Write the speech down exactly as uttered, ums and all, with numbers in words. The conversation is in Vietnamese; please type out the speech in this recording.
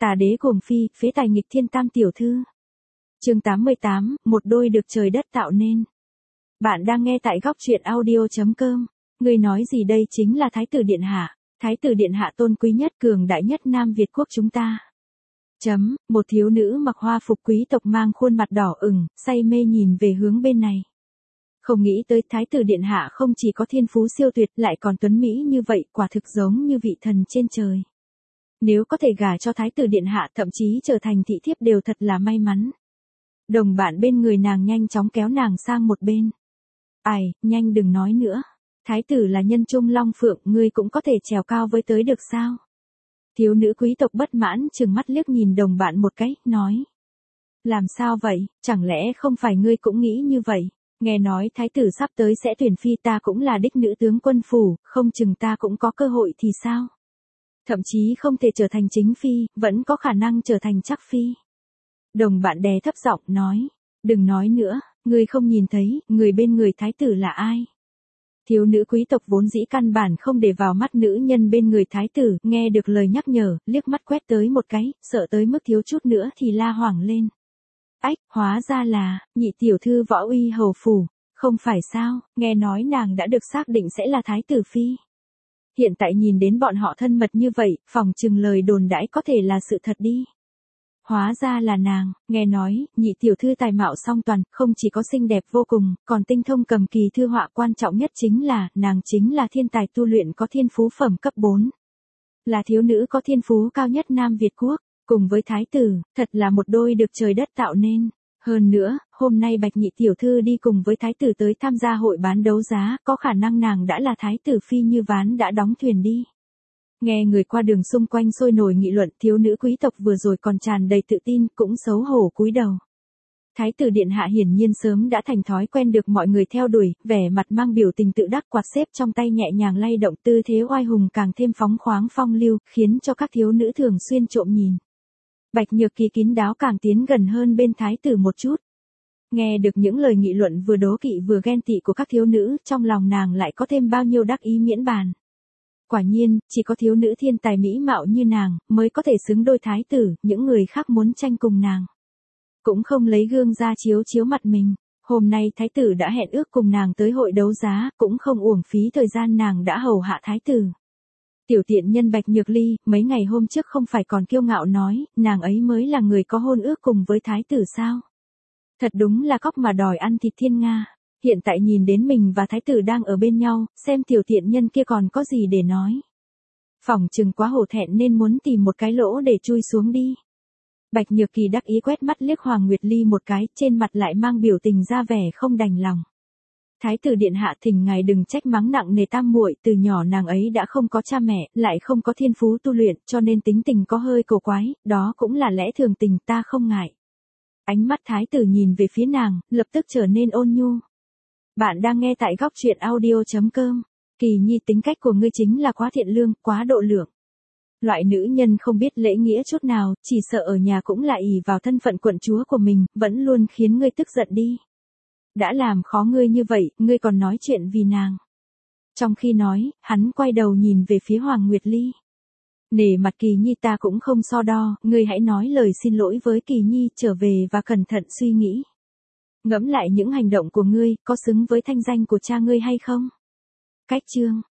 Tà đế cuồng phi, phế tài nghịch thiên tam tiểu thư. Chương tám mươi tám, một đôi được trời đất tạo nên. Bạn đang nghe tại góc truyện audio chấm com. Người nói gì đây chính là Thái tử Điện Hạ. Thái tử Điện Hạ tôn quý nhất cường đại nhất Nam Việt quốc chúng ta. Chấm, một thiếu nữ mặc hoa phục quý tộc mang khuôn mặt đỏ ửng, say mê nhìn về hướng bên này. Không nghĩ tới Thái tử Điện Hạ không chỉ có thiên phú siêu tuyệt lại còn tuấn mỹ như vậy, quả thực giống như vị thần trên trời. Nếu có thể gả cho Thái tử Điện Hạ thậm chí trở thành thị thiếp đều thật là may mắn. Đồng bạn bên người nàng nhanh chóng kéo nàng sang một bên. Ai, nhanh đừng nói nữa. Thái tử là nhân trung long phượng, ngươi cũng có thể trèo cao với tới được sao? Thiếu nữ quý tộc bất mãn trừng mắt liếc nhìn đồng bạn một cái, nói. Làm sao vậy, chẳng lẽ không phải ngươi cũng nghĩ như vậy? Nghe nói thái tử sắp tới sẽ tuyển phi, ta cũng là đích nữ tướng quân phủ, không chừng ta cũng có cơ hội thì sao? Thậm chí không thể trở thành chính phi, vẫn có khả năng trở thành chắc phi. Đồng bạn đè thấp giọng nói, đừng nói nữa, ngươi không nhìn thấy, người bên người thái tử là ai? Thiếu nữ quý tộc vốn dĩ căn bản không để vào mắt nữ nhân bên người thái tử, nghe được lời nhắc nhở, liếc mắt quét tới một cái, sợ tới mức thiếu chút nữa thì la hoảng lên. Ách, hóa ra là, nhị tiểu thư Võ Uy hầu phủ, không phải sao, nghe nói nàng đã được xác định sẽ là thái tử phi. Hiện tại nhìn đến bọn họ thân mật như vậy, phỏng chừng lời đồn đãi có thể là sự thật đi. Hóa ra là nàng, nghe nói, nhị tiểu thư tài mạo song toàn, không chỉ có xinh đẹp vô cùng, còn tinh thông cầm kỳ thư họa, quan trọng nhất chính là, nàng chính là thiên tài tu luyện có thiên phú phẩm cấp bốn. Là thiếu nữ có thiên phú cao nhất Nam Việt quốc, cùng với thái tử, thật là một đôi được trời đất tạo nên. Hơn nữa, hôm nay Bạch nhị tiểu thư đi cùng với thái tử tới tham gia hội bán đấu giá, có khả năng nàng đã là thái tử phi như ván đã đóng thuyền đi. Nghe người qua đường xung quanh sôi nổi nghị luận, thiếu nữ quý tộc vừa rồi còn tràn đầy tự tin, cũng xấu hổ cúi đầu. Thái tử Điện Hạ hiển nhiên sớm đã thành thói quen được mọi người theo đuổi, vẻ mặt mang biểu tình tự đắc, quạt xếp trong tay nhẹ nhàng lay động, tư thế oai hùng càng thêm phóng khoáng phong lưu, khiến cho các thiếu nữ thường xuyên trộm nhìn. Bạch Nhược Kỳ kín đáo càng tiến gần hơn bên thái tử một chút. Nghe được những lời nghị luận vừa đố kỵ vừa ghen tị của các thiếu nữ, trong lòng nàng lại có thêm bao nhiêu đắc ý miễn bàn. Quả nhiên, chỉ có thiếu nữ thiên tài mỹ mạo như nàng, mới có thể xứng đôi thái tử, những người khác muốn tranh cùng nàng. Cũng không lấy gương ra chiếu chiếu mặt mình, hôm nay thái tử đã hẹn ước cùng nàng tới hội đấu giá, cũng không uổng phí thời gian nàng đã hầu hạ thái tử. Tiểu tiện nhân Bạch Nhược Ly, mấy ngày hôm trước không phải còn kiêu ngạo nói, nàng ấy mới là người có hôn ước cùng với thái tử sao? Thật đúng là cóc mà đòi ăn thịt thiên nga. Hiện tại nhìn đến mình và thái tử đang ở bên nhau, xem tiểu tiện nhân kia còn có gì để nói. Phỏng chừng quá hổ thẹn nên muốn tìm một cái lỗ để chui xuống đi. Bạch Nhược Kỳ đắc ý quét mắt liếc Hoàng Nguyệt Ly một cái, trên mặt lại mang biểu tình ra vẻ không đành lòng. Thái tử Điện Hạ, thỉnh ngài đừng trách mắng nặng nề tam muội, từ nhỏ nàng ấy đã không có cha mẹ, lại không có thiên phú tu luyện, cho nên tính tình có hơi cổ quái, đó cũng là lẽ thường tình, ta không ngại. Ánh mắt thái tử nhìn về phía nàng, lập tức trở nên ôn nhu. Bạn đang nghe tại góc truyện audio chấm com. Kỳ Nhi, tính cách của ngươi chính là quá thiện lương, quá độ lượng. Loại nữ nhân không biết lễ nghĩa chút nào, chỉ sợ ở nhà cũng là ỷ vào thân phận quận chúa của mình, vẫn luôn khiến ngươi tức giận đi. Đã làm khó ngươi như vậy, ngươi còn nói chuyện vì nàng. Trong khi nói, hắn quay đầu nhìn về phía Hoàng Nguyệt Ly. Nể mặt Kỳ Nhi, ta cũng không so đo, ngươi hãy nói lời xin lỗi với Kỳ Nhi, trở về và cẩn thận suy nghĩ. Ngẫm lại những hành động của ngươi, có xứng với thanh danh của cha ngươi hay không? Cách chương